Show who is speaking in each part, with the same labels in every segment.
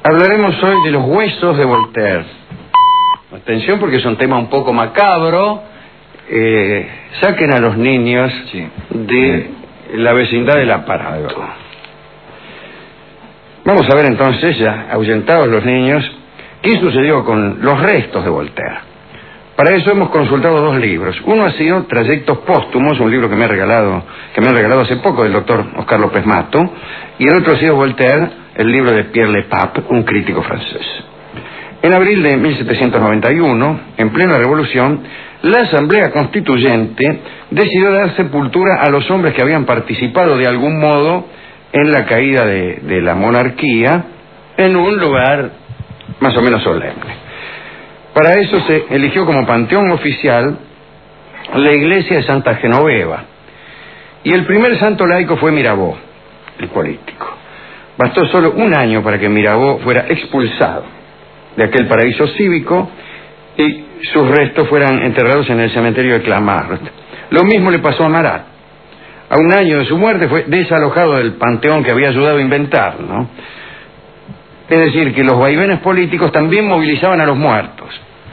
Speaker 1: Hablaremos hoy de los huesos de Voltaire. Atención, porque es un tema un poco macabro. Saquen a los niños de la vecindad del aparato. Vamos a ver entonces, ya ahuyentados los niños, qué sucedió con los restos de Voltaire. Para eso hemos consultado dos libros. Uno ha sido Trayectos Póstumos, un libro que me han regalado hace poco del doctor Oscar López Mato, y el otro ha sido Voltaire, el libro de Pierre Le Pape, un crítico francés. En abril de 1791, en plena revolución, la Asamblea Constituyente decidió dar sepultura a los hombres que habían participado de algún modo en la caída de la monarquía en un lugar más o menos solemne. Para eso se eligió como panteón oficial la iglesia de Santa Genoveva. Y el primer santo laico fue Mirabeau, el político. Bastó solo un año para que Mirabeau fuera expulsado de aquel paraíso cívico y sus restos fueran enterrados en el cementerio de Clamart. Lo mismo le pasó a Marat. A un año de su muerte fue desalojado del panteón que había ayudado a inventar, ¿no? Es decir, que los vaivenes políticos también movilizaban a los muertos.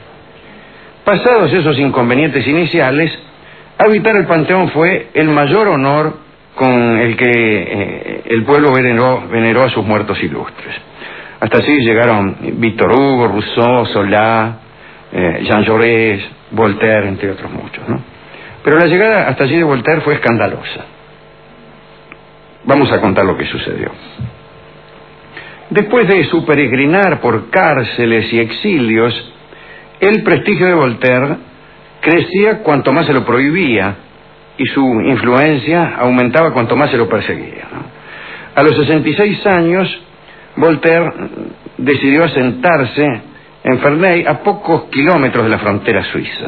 Speaker 1: Pasados esos inconvenientes iniciales, habitar el panteón fue el mayor honor con el que el pueblo veneró a sus muertos ilustres. Hasta allí llegaron Víctor Hugo, Rousseau, Zola, Jean Jaurès, Voltaire, entre otros muchos, ¿no? Pero la llegada hasta allí de Voltaire fue escandalosa. Vamos a contar lo que sucedió. Después de su peregrinar por cárceles y exilios, el prestigio de Voltaire crecía cuanto más se lo prohibía y su influencia aumentaba cuanto más se lo perseguía, ¿no? A los 66 años, Voltaire decidió asentarse en Ferney, a pocos kilómetros de la frontera suiza.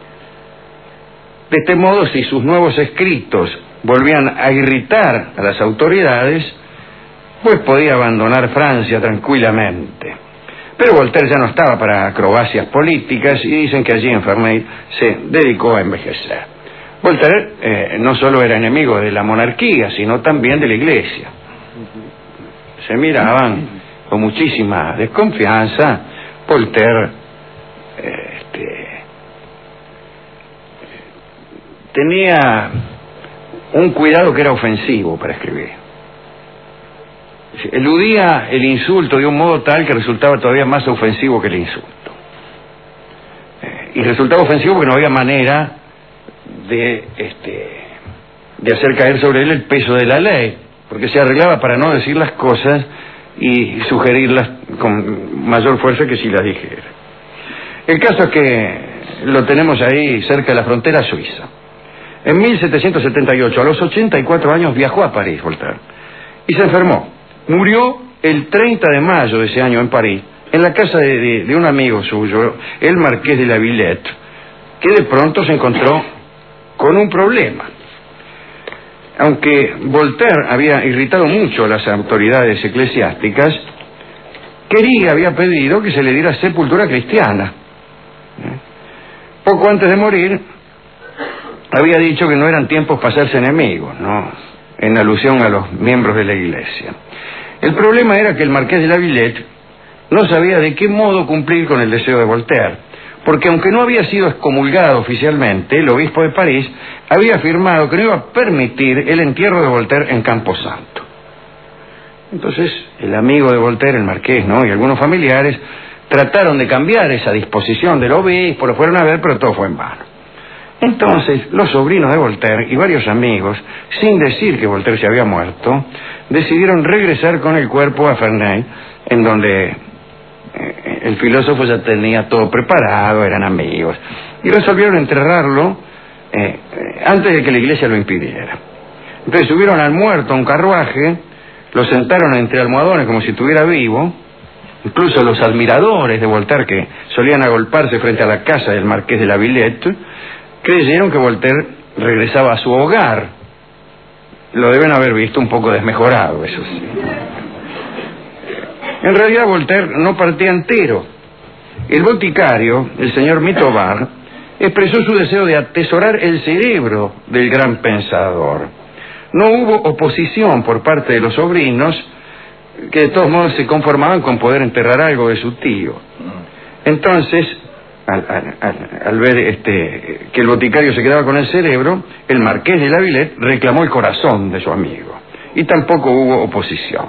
Speaker 1: De este modo, si sus nuevos escritos volvían a irritar a las autoridades, pues podía abandonar Francia tranquilamente. Pero Voltaire ya no estaba para acrobacias políticas y dicen que allí en Ferney se dedicó a envejecer. Voltaire no solo era enemigo de la monarquía, sino también de la iglesia. Se miraban con muchísima desconfianza. Voltaire tenía un cuidado que era ofensivo para escribir. Eludía el insulto de un modo tal que resultaba todavía más ofensivo que el insulto. Y resultaba ofensivo porque no había manera de hacer caer sobre él el peso de la ley, porque se arreglaba para no decir las cosas y sugerirlas con mayor fuerza que si las dijera. El caso es que lo tenemos ahí cerca de la frontera suiza. En 1778, a los 84 años, viajó a París, Voltaire, y se enfermó. Murió el 30 de mayo de ese año en París, en la casa de un amigo suyo, el marqués de la Villette, que de pronto se encontró con un problema. Aunque Voltaire había irritado mucho a las autoridades eclesiásticas, había pedido que se le diera sepultura cristiana. Poco antes de morir, había dicho que no eran tiempos para hacerse enemigos, ¿no?, en alusión a los miembros de la iglesia. El problema era que el marqués de la Villette no sabía de qué modo cumplir con el deseo de Voltaire, porque aunque no había sido excomulgado oficialmente, el obispo de París había afirmado que no iba a permitir el entierro de Voltaire en Camposanto. Entonces, el amigo de Voltaire, el marqués, ¿no?, y algunos familiares trataron de cambiar esa disposición del obispo, lo fueron a ver, pero todo fue en vano. Entonces, los sobrinos de Voltaire y varios amigos, sin decir que Voltaire se había muerto, decidieron regresar con el cuerpo a Ferney, en donde el filósofo ya tenía todo preparado, eran amigos, y resolvieron enterrarlo antes de que la iglesia lo impidiera. Entonces subieron al muerto a un carruaje, lo sentaron entre almohadones como si estuviera vivo. Incluso los admiradores de Voltaire, que solían agolparse frente a la casa del marqués de la Villette, creyeron que Voltaire regresaba a su hogar. Lo deben haber visto un poco desmejorado, eso sí. En realidad Voltaire no partía entero. El boticario, el señor Mitobar, expresó su deseo de atesorar el cerebro del gran pensador. No hubo oposición por parte de los sobrinos, que de todos modos se conformaban con poder enterrar algo de su tío. Entonces, al ver que el boticario se quedaba con el cerebro, el marqués de la Villette reclamó el corazón de su amigo, y tampoco hubo oposición.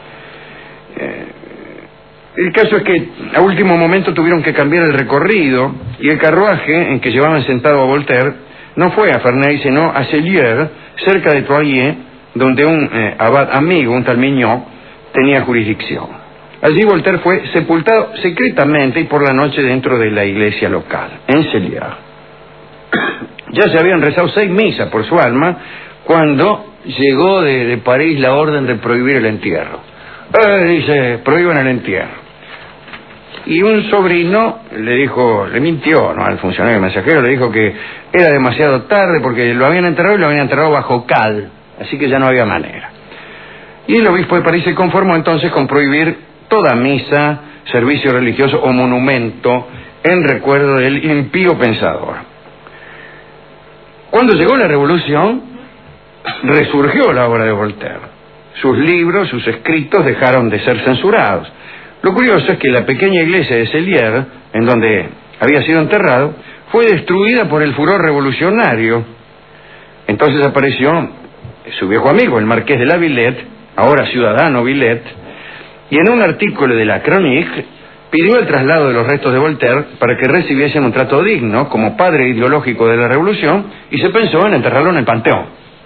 Speaker 1: El caso es que a último momento tuvieron que cambiar el recorrido, y el carruaje en que llevaban sentado a Voltaire no fue a Ferney, sino a Cellier, cerca de Troyes, donde un abad amigo, un tal Mignot, tenía jurisdicción. Allí Voltaire fue sepultado secretamente y por la noche dentro de la iglesia local, en Cellier. Ya se habían rezado 6 misas por su alma cuando llegó de París la orden de prohibir el entierro. Dice, prohíban el entierro. Y un sobrino le mintió, ¿no?, al funcionario mensajero, le dijo que era demasiado tarde porque lo habían enterrado y lo habían enterrado bajo cal, así que ya no había manera. Y el obispo de París se conformó entonces con prohibir toda misa, servicio religioso o monumento en recuerdo del impío pensador. Cuando llegó la revolución, resurgió la obra de Voltaire. Sus libros, sus escritos dejaron de ser censurados. Lo curioso es que la pequeña iglesia de Cellier, en donde había sido enterrado, fue destruida por el furor revolucionario. Entonces apareció su viejo amigo, el marqués de la Villette, ahora ciudadano Villette, y en un artículo de la Chronique pidió el traslado de los restos de Voltaire para que recibiesen un trato digno como padre ideológico de la revolución, y se pensó en enterrarlo en el Panteón.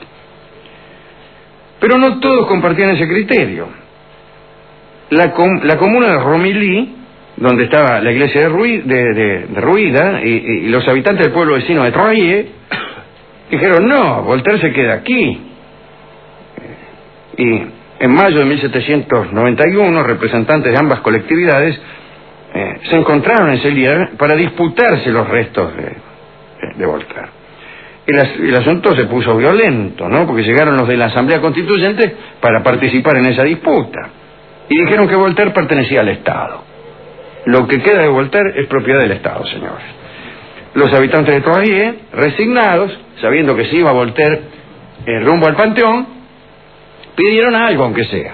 Speaker 1: Pero no todos compartían ese criterio. La comuna de Romilly, donde estaba la iglesia derruida, y los habitantes del pueblo vecino de Troyes, dijeron, no, Voltaire se queda aquí. Y en mayo de 1791, representantes de ambas colectividades se encontraron en Cellier para disputarse los restos de Voltaire. El asunto se puso violento, ¿no?, porque llegaron los de la Asamblea Constituyente para participar en esa disputa. Y dijeron que Voltaire pertenecía al Estado. Lo que queda de Voltaire es propiedad del Estado, señores. Los habitantes de Troyes, resignados, sabiendo que se iba Voltaire rumbo al Panteón, pidieron algo, aunque sea.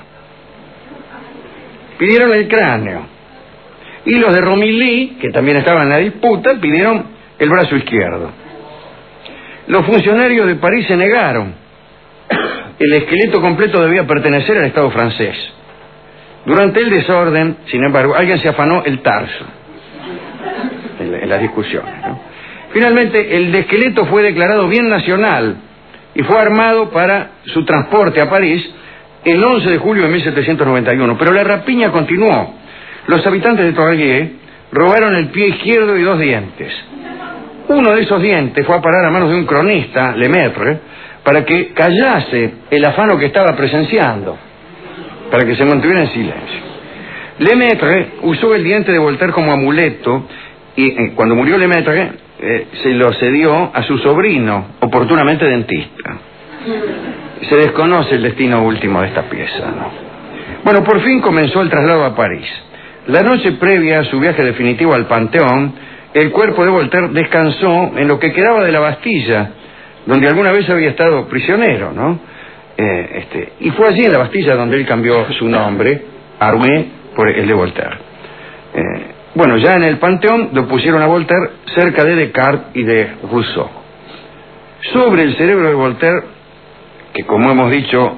Speaker 1: Pidieron el cráneo. Y los de Romilly, que también estaban en la disputa, pidieron el brazo izquierdo. Los funcionarios de París se negaron. El esqueleto completo debía pertenecer al Estado francés. Durante el desorden, sin embargo, alguien se afanó el tarso en las discusiones, ¿no? Finalmente, el esqueleto fue declarado bien nacional y fue armado para su transporte a París el 11 de julio de 1791. Pero la rapiña continuó. Los habitantes de Troyes robaron el pie izquierdo y 2 dientes. Uno de esos dientes fue a parar a manos de un cronista, Lemaitre, para que callase el afano que estaba presenciando, para que se mantuviera en silencio. Lemaitre usó el diente de Voltaire como amuleto y cuando murió Lemaitre se lo cedió a su sobrino, oportunamente dentista. Se desconoce el destino último de esta pieza, ¿no? Bueno, por fin comenzó el traslado a París. La noche previa a su viaje definitivo al Panteón, el cuerpo de Voltaire descansó en lo que quedaba de la Bastilla, donde alguna vez había estado prisionero, ¿no? Y fue allí en la Bastilla donde él cambió su nombre, Armé, por el de Voltaire. Bueno, ya en el Panteón lo pusieron a Voltaire cerca de Descartes y de Rousseau. Sobre el cerebro de Voltaire, que como hemos dicho,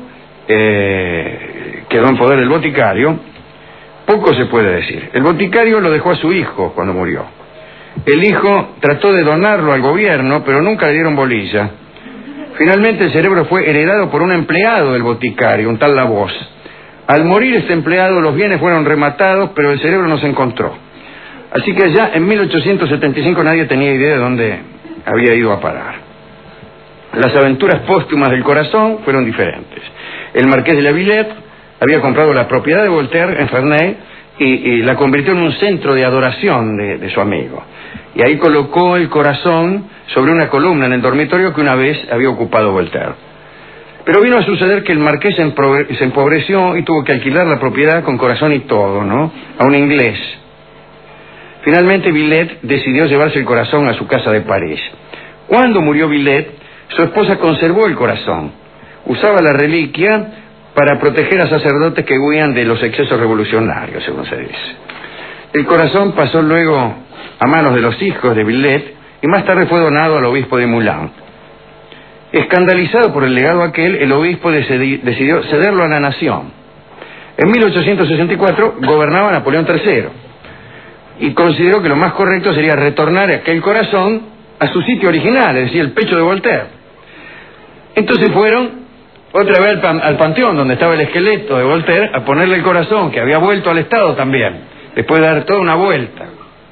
Speaker 1: quedó en poder del boticario, poco se puede decir. El boticario lo dejó a su hijo cuando murió. El hijo trató de donarlo al gobierno, pero nunca le dieron bolilla. Finalmente el cerebro fue heredado por un empleado del boticario, un tal Lavoz. Al morir este empleado, los bienes fueron rematados, pero el cerebro no se encontró. Así que ya en 1875 nadie tenía idea de dónde había ido a parar. Las aventuras póstumas del corazón fueron diferentes. El marqués de la Villette había comprado la propiedad de Voltaire en Ferney y la convirtió en un centro de adoración de su amigo. Y ahí colocó el corazón sobre una columna en el dormitorio que una vez había ocupado Voltaire. Pero vino a suceder que el marqués se empobreció y tuvo que alquilar la propiedad con corazón y todo, ¿no?, a un inglés. Finalmente Villette decidió llevarse el corazón a su casa de París. Cuando murió Villette, su esposa conservó el corazón. Usaba la reliquia para proteger a sacerdotes que huían de los excesos revolucionarios, según se dice. El corazón pasó luego a manos de los hijos de Villet y más tarde fue donado al obispo de Moulins. Escandalizado por el legado aquel, el obispo decidió cederlo a la nación. En 1864 gobernaba Napoleón III y consideró que lo más correcto sería retornar aquel corazón a su sitio original, es decir, el pecho de Voltaire. Entonces fueron otra vez al panteón donde estaba el esqueleto de Voltaire a ponerle el corazón, que había vuelto al Estado también, después de dar toda una vuelta.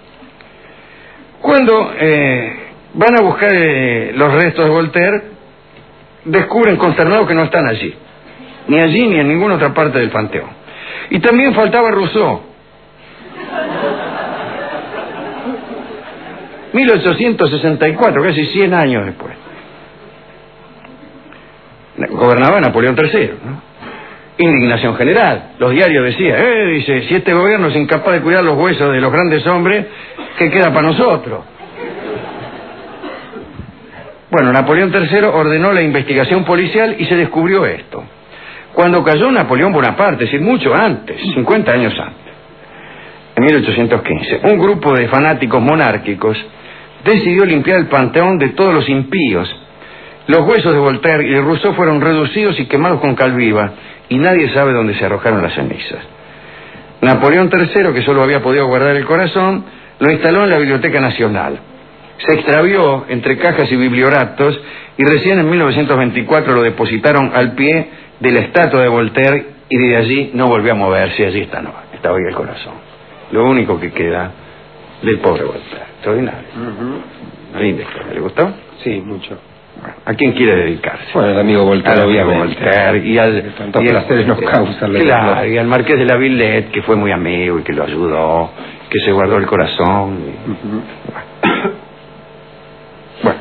Speaker 1: Cuando van a buscar los restos de Voltaire, descubren consternados que no están allí, ni allí ni en ninguna otra parte del panteón. Y también faltaba Rousseau. 1864, casi 100 años después. Gobernaba Napoleón III, ¿no? Indignación general. Los diarios decían, dice, si este gobierno es incapaz de cuidar los huesos de los grandes hombres, ¿qué queda para nosotros? Bueno, Napoleón III ordenó la investigación policial y se descubrió esto. Cuando cayó Napoleón Bonaparte, es decir, mucho antes, 50 años antes, en 1815, un grupo de fanáticos monárquicos decidió limpiar el panteón de todos los impíos. Los huesos de Voltaire y de Rousseau fueron reducidos y quemados con cal viva, y nadie sabe dónde se arrojaron las cenizas. Napoleón III, que solo había podido guardar el corazón, lo instaló en la Biblioteca Nacional. Se extravió entre cajas y biblioratos y recién en 1924 lo depositaron al pie de la estatua de Voltaire y de allí no volvió a moverse. Allí está hoy el corazón. Lo único que queda del pobre Voltaire. Extraordinario. Linda historia. ¿Le gustó?
Speaker 2: Sí, mucho.
Speaker 1: Bueno, ¿a quién quiere dedicarse?
Speaker 2: Bueno, el amigo Voltaire, obviamente.
Speaker 1: Voltaire y
Speaker 2: tantos placeres nos causa.
Speaker 1: Claro, y al marqués de la Villette, que fue muy amigo y que lo ayudó, que se guardó el corazón. Bueno,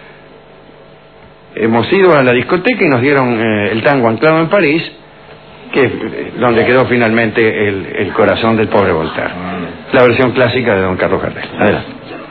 Speaker 1: hemos ido a la discoteca y nos dieron el tango anclado en París, que es donde quedó finalmente el corazón del pobre Voltaire. La versión clásica de don Carlos Gardel. Adelante.